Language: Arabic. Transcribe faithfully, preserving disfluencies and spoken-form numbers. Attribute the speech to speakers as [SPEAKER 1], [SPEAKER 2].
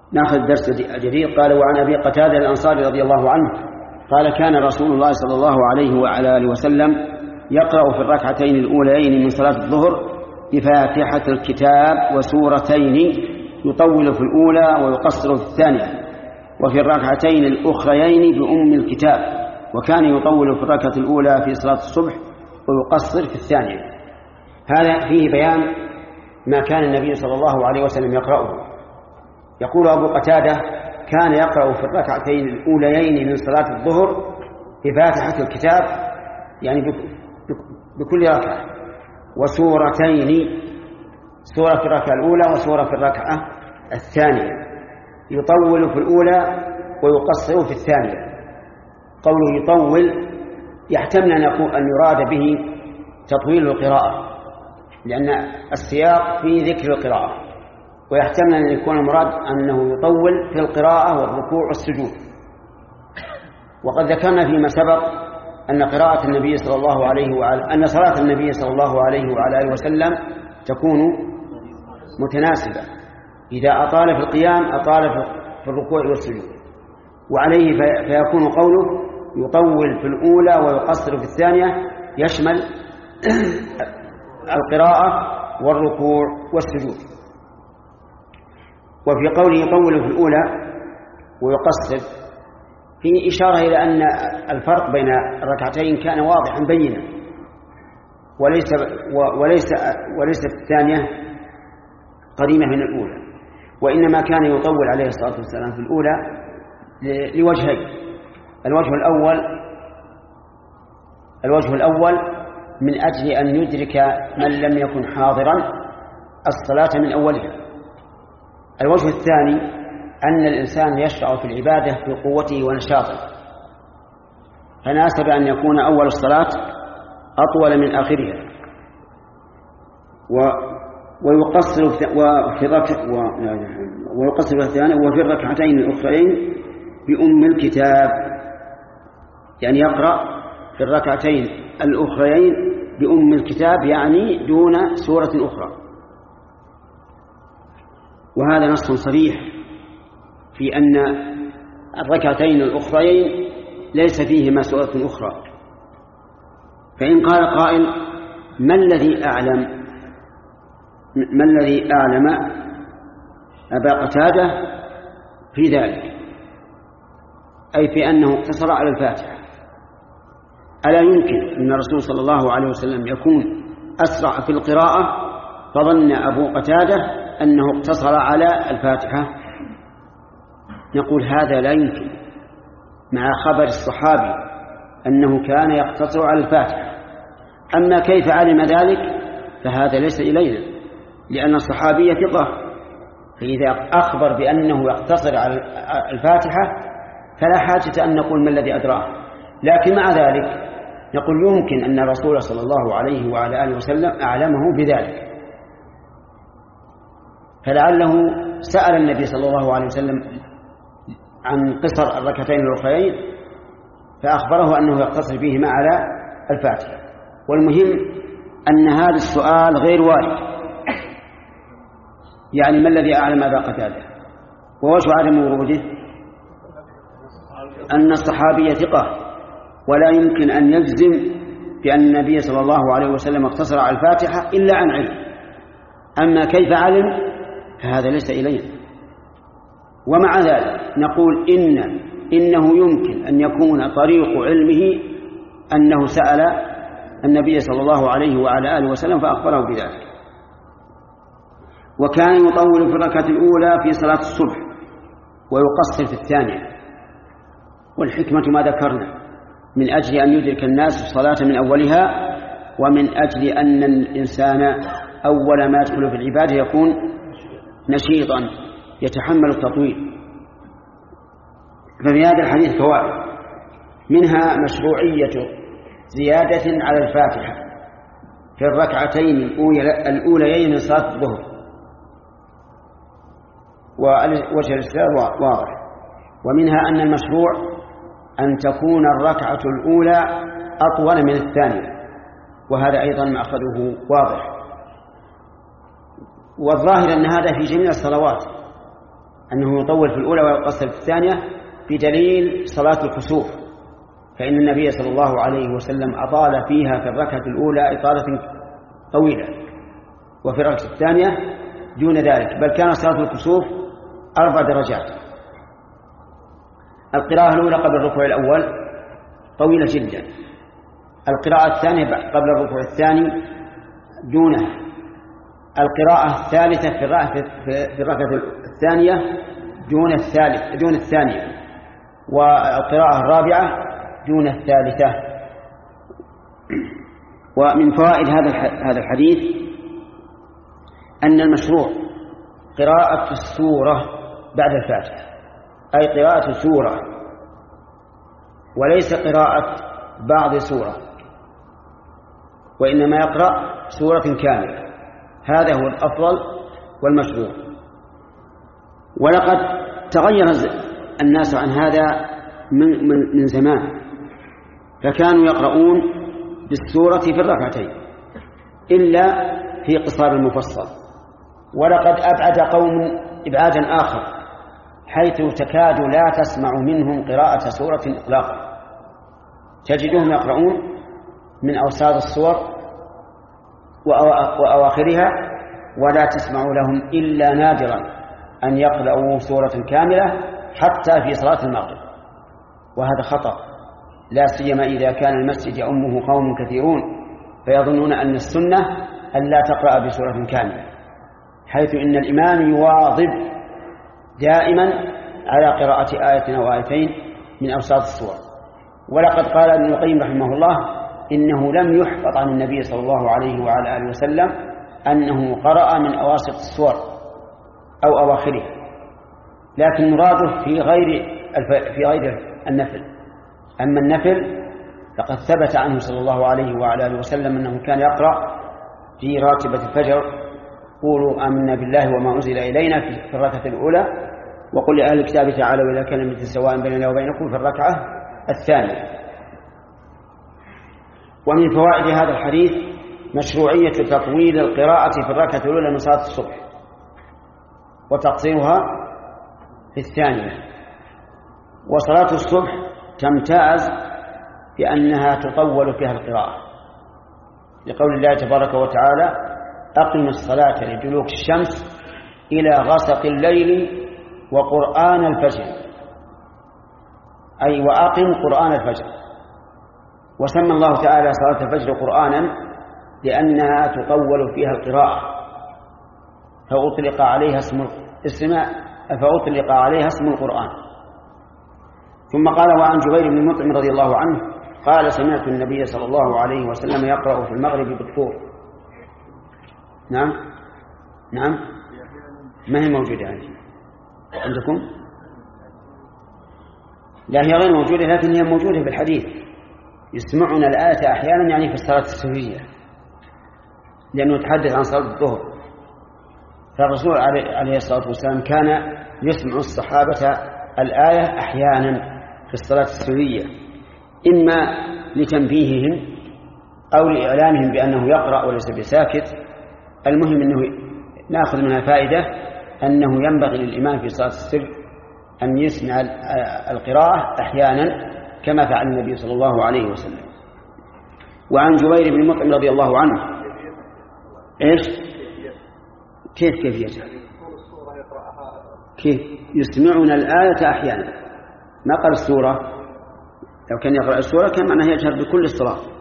[SPEAKER 1] نأخذ درس جديد. قال: وعن أبي قتادة الأنصاري رضي الله عنه قال: كان رسول الله صلى الله عليه وعلى آله وسلم يقرأ في الركعتين الأوليين من صلاة الظهر بفاتحة الكتاب وسورتين، يطول في الأولى ويقصر في الثانية، وفي الركعتين الأخريين بأم الكتاب، وكان يطول في الركعة الأولى في صلاة الصبح ويقصر في الثانية. هذا فيه بيان ما كان النبي صلى الله عليه وسلم يقرأه. يقول أبو قتادة: كان يقرأ في الركعتين الأوليين من صلاة الظهر بفاتحة الكتاب، يعني بكل ركعة، وسورتين، سورة في الركعة الأولى وسورة في الركعة الثانية، يطول في الأولى ويقصر في الثانية. قوله يطول يحتمل أن يكون أن يراد به تطويل القراءة، لأن السياق في ذكر القراءة، ويحتمل أن يكون المراد أنه يطول في القراءة والركوع والسجود. وقد ذكرنا فيما سبق أن قراءة النبي صلى الله عليه وعلى أن صلاة النبي صلى الله عليه وعلى آله وسلم تكون متناسبة، إذا أطال في القيام أطال في الركوع والسجود، وعليه فيكون قوله يطول في الأولى ويقصر في الثانية يشمل القراءة والركوع والسجود. وفي قوله يطول في الأولى ويقصر في إشارة إلى أن الفرق بين الركعتين كان واضحا بينا، وليس وليس وليست الثانية قريبة من الأولى، وإنما كان يطول عليه الصلاة والسلام في الأولى لوجهين. الوجه الأول الوجه الأول من أجل أن يدرك من لم يكن حاضرا الصلاة من أولها. الوجه الثاني أن الإنسان يشرع في العبادة في قوته ونشاطه، فناسب أن يكون أول الصلاة أطول من آخرها، ويقصر في ويقصر في الثانية وفي الركعتين الأخرين بأم الكتاب، يعني يقرأ في الركعتين الأخرين بأم الكتاب، يعني دون سورة أخرى. وهذا نص صريح في أن الركعتين الأخرين ليس فيهما سورة أخرى. فإن قال قائل: ما الذي أعلم ما الذي أعلم أبا قتادة في ذلك، أي في أنه اقتصر على الفاتحة؟ ألا يمكن أن الرسول صلى الله عليه وسلم يكون أسرع في القراءة فظن أبو قتادة أنه اقتصر على الفاتحة؟ نقول هذا لا يمكن مع خبر الصحابي أنه كان يقتصر على الفاتحة. أما كيف علم ذلك فهذا ليس إلينا، لأن الصحابي ثقة، فإذا أخبر بأنه يقتصر على الفاتحة فلا حاجة أن نقول ما الذي أدراه. لكن مع ذلك نقول يمكن أن الرسول صلى الله عليه وعلى آله وسلم أعلمه بذلك، فلعله سأل النبي صلى الله عليه وسلم عن قصر الركعتين الأخرين فأخبره أنه يقتصر فيهما على الفاتحة. والمهم أن هذا السؤال غير وارد، يعني ما الذي أعلم أبا قتادة؟ ووجه عدم وروده أن الصحابي ثقة، ولا يمكن أن يجزم بأن النبي صلى الله عليه وسلم اقتصر على الفاتحة إلا عن علم. أما كيف علم فهذا ليس إلينا. ومع ذلك نقول إن إنه يمكن أن يكون طريق علمه أنه سأل النبي صلى الله عليه وعلى آله وسلم فأخبره بذلك. وكان يطول في الركعة الأولى في صلاة الصبح ويقصر في الثانية، والحكمة ما ذكرنا من أجل أن يدرك الناس الصلاة من أولها، ومن أجل أن الإنسان أول ما يدخل في العبادة يكون نشيطا يتحمل التطويل. ففي هذا الحديث فوائد، منها مشروعية زيادة على الفاتحة في الركعتين الأوليين من صلاة الظهر، ووجه الاستدلال واضح. ومنها أن المشروع أن تكون الركعة الأولى أطول من الثانية، وهذا أيضا مأخذه واضح. والظاهر أن هذا في جميع الصلوات، أنه يطول في الأولى ويقصر في الثانية بدليل صلاة الكسوف، فإن النبي صلى الله عليه وسلم أطال فيها في الركعة الأولى إطالة طويلة، وفي الركعة الثانية دون ذلك، بل كان صلاة الكسوف أربع درجات. القراءة الأولى قبل الركوع الأول طويلة جدا، القراءة الثانية قبل الركوع الثاني دونها، القراءة الثالثة في الركعة الثانية دون الثالث دون الثانية، والقراءة الرابعة دون الثالثة. ومن فوائد هذا هذا الحديث أن المشروع قراءة السورة بعد الفاتحة، أي قراءة سورة وليس قراءة بعض سورة، وإنما يقرأ سورة كاملة، هذا هو الأفضل والمشروع. ولقد تغير الناس عن هذا من, من, من زمان، فكانوا يقرؤون بالسورة في الركعتين إلا في قصار المفصل. ولقد أبعد قوم إبعادا آخر، حيث تكاد لا تسمع منهم قراءة سورة إطلاقا، تجدهم يقرؤون من أوساط السور وأواخرها، ولا تسمع لهم إلا نادرا أن يقرأوا سورة كاملة حتى في صلاة المغرب، وهذا خطأ، لا سيما إذا كان المسجد يؤمه قوم كثيرون فيظنون أن السنة أن لا تقرأ بسورة كاملة، حيث إن الإمام يواظب دائما على قراءة آية أو آيتين من أوساط السور. ولقد قال ابن القيم رحمه الله إنه لم يحفظ عن النبي صلى الله عليه وعلى آله وسلم أنه قرأ من أواسط السور أو أواخرها، لكن مراده في غير في غير النفل. أما النفل فقد ثبت عنه صلى الله عليه وعلى آله وسلم أنه كان يقرأ في راتبة الفجر قولوا آمنا بالله وما أنزل إلينا في الركعة الأولى، وقل لأهل الكتاب تعالوا إلى كلمة سواء بيننا وبينكم في الركعة الثانية. ومن فوائد هذا الحديث مشروعية تطويل القراءة في الركعة الأولى من صلاة الصبح وتقصيرها في الثانية. وصلاة الصبح تمتاز بأنها تطول فيها القراءة، لقول الله تبارك وتعالى أقم الصلاة لدلوك الشمس إلى غسق الليل وقرآن الفجر، أي وأقم قرآن الفجر. وسمى الله تعالى صلاة الفجر قرآنا لأنها تطول فيها القراءة، فأطلق عليها اسم السماء فأطلق عليها اسم القرآن. ثم قال وعن جبير بن مطعم رضي الله عنه قال سمعت النبي صلى الله عليه وسلم يقرأ في المغرب بالطور. نعم نعم ما هي موجودة عندي عندكم؟ لا هي غير موجودة، لكن هي موجودة في الحديث. يسمعون الآية أحيانا يعني في الصلاة السرية، لأنه يتحدث عن صلاة الظهر، فالرسول عليه الصلاة والسلام كان يسمع الصحابة الآية أحيانا في الصلاة السرية، إما لتنبيههم أو لإعلامهم بأنه يقرأ وليس بساكت. المهم أنه نأخذ منها فائدة أنه ينبغي للإمام في صلاة السر أن يسمع القراءة أحيانا كما فعل النبي صلى الله عليه وسلم. وعن جبير بن مطعم رضي الله عنه إيش كيف كيفيته كيف يسمعون الآية أحيانا، ما قال السورة، لو كان يقرأ السورة كان معناه يجهر بكل الصلاة.